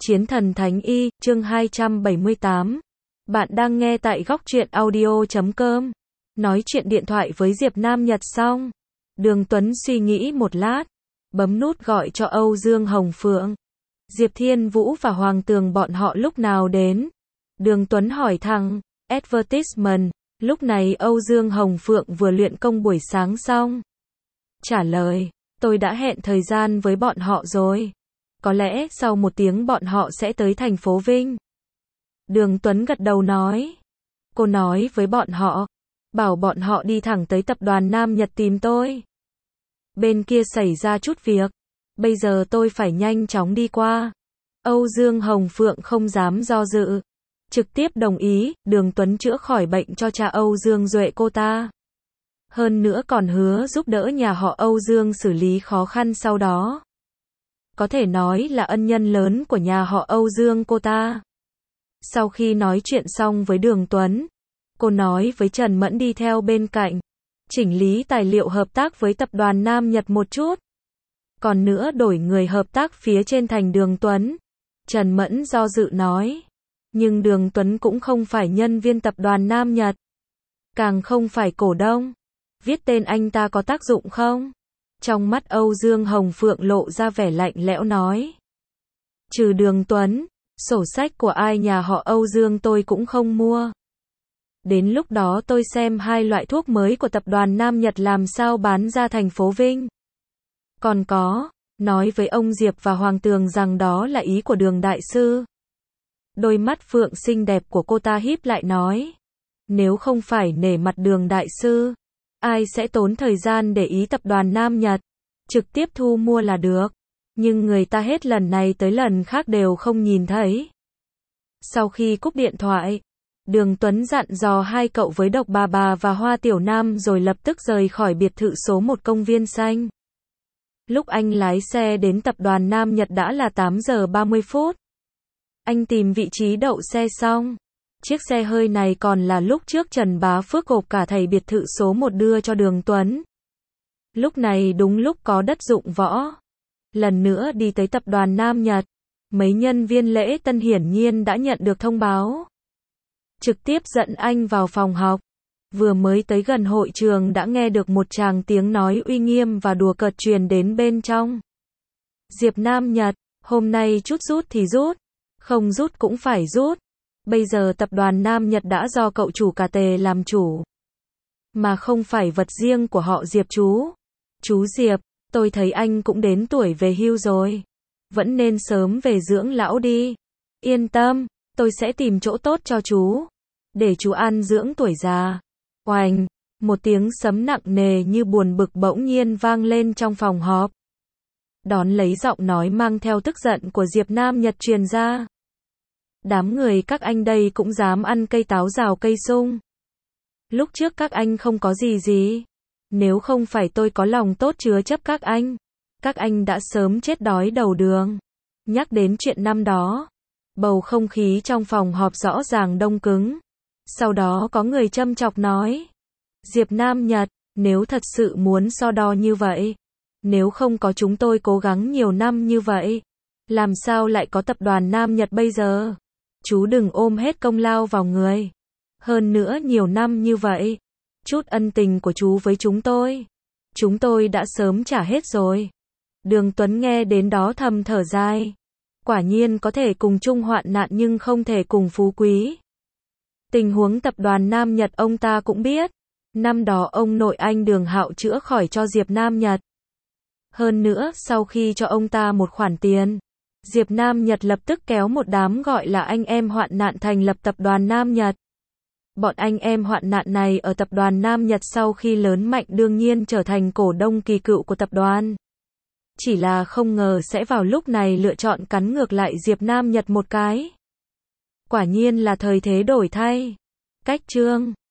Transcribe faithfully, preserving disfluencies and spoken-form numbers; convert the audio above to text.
Chiến thần Thánh Y, chương hai trăm bảy mươi tám. Bạn đang nghe tại góc truyện audio chấm com. Nói chuyện điện thoại với Diệp Nam Nhật xong, Đường Tuấn suy nghĩ một lát, bấm nút gọi cho Âu Dương Hồng Phượng. Diệp Thiên Vũ và Hoàng Tường bọn họ lúc nào đến? Đường Tuấn hỏi thằng advertisement. Lúc này Âu Dương Hồng Phượng vừa luyện công buổi sáng xong. Trả lời, tôi đã hẹn thời gian với bọn họ rồi. Có lẽ sau một tiếng bọn họ sẽ tới thành phố Vinh. Đường Tuấn gật đầu nói. Cô nói với bọn họ, bảo bọn họ đi thẳng tới tập đoàn Nam Nhật tìm tôi. Bên kia xảy ra chút việc, bây giờ tôi phải nhanh chóng đi qua. Âu Dương Hồng Phượng không dám do dự, trực tiếp đồng ý. Đường Tuấn chữa khỏi bệnh cho cha Âu Dương Duệ cô ta. Hơn nữa còn hứa giúp đỡ nhà họ Âu Dương xử lý khó khăn sau đó. Có thể nói là ân nhân lớn của nhà họ Âu Dương cô ta. Sau khi nói chuyện xong với Đường Tuấn, cô nói với Trần Mẫn đi theo bên cạnh, chỉnh lý tài liệu hợp tác với tập đoàn Nam Nhật một chút. Còn nữa đổi người hợp tác phía trên thành Đường Tuấn. Trần Mẫn do dự nói. Nhưng Đường Tuấn cũng không phải nhân viên tập đoàn Nam Nhật. Càng không phải cổ đông. Viết tên anh ta có tác dụng không? Trong mắt Âu Dương Hồng Phượng lộ ra vẻ lạnh lẽo nói. Trừ Đường Tuấn, sổ sách của ai nhà họ Âu Dương tôi cũng không mua. Đến lúc đó tôi xem hai loại thuốc mới của tập đoàn Nam Nhật làm sao bán ra thành phố Vinh. Còn có, nói với ông Diệp và Hoàng Tường rằng đó là ý của Đường đại sư. Đôi mắt phượng xinh đẹp của cô ta híp lại nói. Nếu không phải nể mặt Đường đại sư, ai sẽ tốn thời gian để ý tập đoàn Nam Nhật, trực tiếp thu mua là được. Nhưng người ta hết lần này tới lần khác đều không nhìn thấy. Sau khi cúp điện thoại, Đường Tuấn dặn dò hai cậu với Độc Bà Bà và Hoa Tiểu Nam rồi lập tức rời khỏi biệt thự số một công viên xanh. Lúc anh lái xe đến tập đoàn Nam Nhật đã là tám giờ ba mươi phút. Anh tìm vị trí đậu xe xong. Chiếc xe hơi này còn là lúc trước Trần Bá Phước gộp cả thầy biệt thự số một đưa cho Đường Tuấn. Lúc này đúng lúc có đất dụng võ. Lần nữa đi tới tập đoàn Nam Nhật, mấy nhân viên lễ tân hiển nhiên đã nhận được thông báo. Trực tiếp dẫn anh vào phòng học. Vừa mới tới gần hội trường đã nghe được một tràng tiếng nói uy nghiêm và đùa cợt truyền đến bên trong. Diệp Nam Nhật, hôm nay chút rút thì rút, không rút cũng phải rút. Bây giờ tập đoàn Nam Nhật đã do cậu chủ cả tề làm chủ. Mà không phải vật riêng của họ Diệp chú. Chú Diệp, tôi thấy anh cũng đến tuổi về hưu rồi. Vẫn nên sớm về dưỡng lão đi. Yên tâm, tôi sẽ tìm chỗ tốt cho chú. Để chú an dưỡng tuổi già. Oành, một tiếng sấm nặng nề như buồn bực bỗng nhiên vang lên trong phòng họp. Đón lấy giọng nói mang theo tức giận của Diệp Nam Nhật truyền ra. Đám người các anh đây cũng dám ăn cây táo rào cây sung. Lúc trước các anh không có gì gì. Nếu không phải tôi có lòng tốt chứa chấp các anh, các anh đã sớm chết đói đầu đường. Nhắc đến chuyện năm đó, bầu không khí trong phòng họp rõ ràng đông cứng. Sau đó có người châm chọc nói. Diệp Nam Nhật, nếu thật sự muốn so đo như vậy, nếu không có chúng tôi cố gắng nhiều năm như vậy, làm sao lại có tập đoàn Nam Nhật bây giờ? Chú đừng ôm hết công lao vào người. Hơn nữa nhiều năm như vậy, chút ân tình của chú với chúng tôi, chúng tôi đã sớm trả hết rồi. Đường Tuấn nghe đến đó thầm thở dài. Quả nhiên có thể cùng chung hoạn nạn nhưng không thể cùng phú quý. Tình huống tập đoàn Nam Nhật ông ta cũng biết. Năm đó ông nội anh Đường Hạo chữa khỏi cho Diệp Nam Nhật. Hơn nữa sau khi cho ông ta một khoản tiền, Diệp Nam Nhật lập tức kéo một đám gọi là anh em hoạn nạn thành lập tập đoàn Nam Nhật. Bọn anh em hoạn nạn này ở tập đoàn Nam Nhật sau khi lớn mạnh đương nhiên trở thành cổ đông kỳ cựu của tập đoàn. Chỉ là không ngờ sẽ vào lúc này lựa chọn cắn ngược lại Diệp Nam Nhật một cái. Quả nhiên là thời thế đổi thay. Cách chương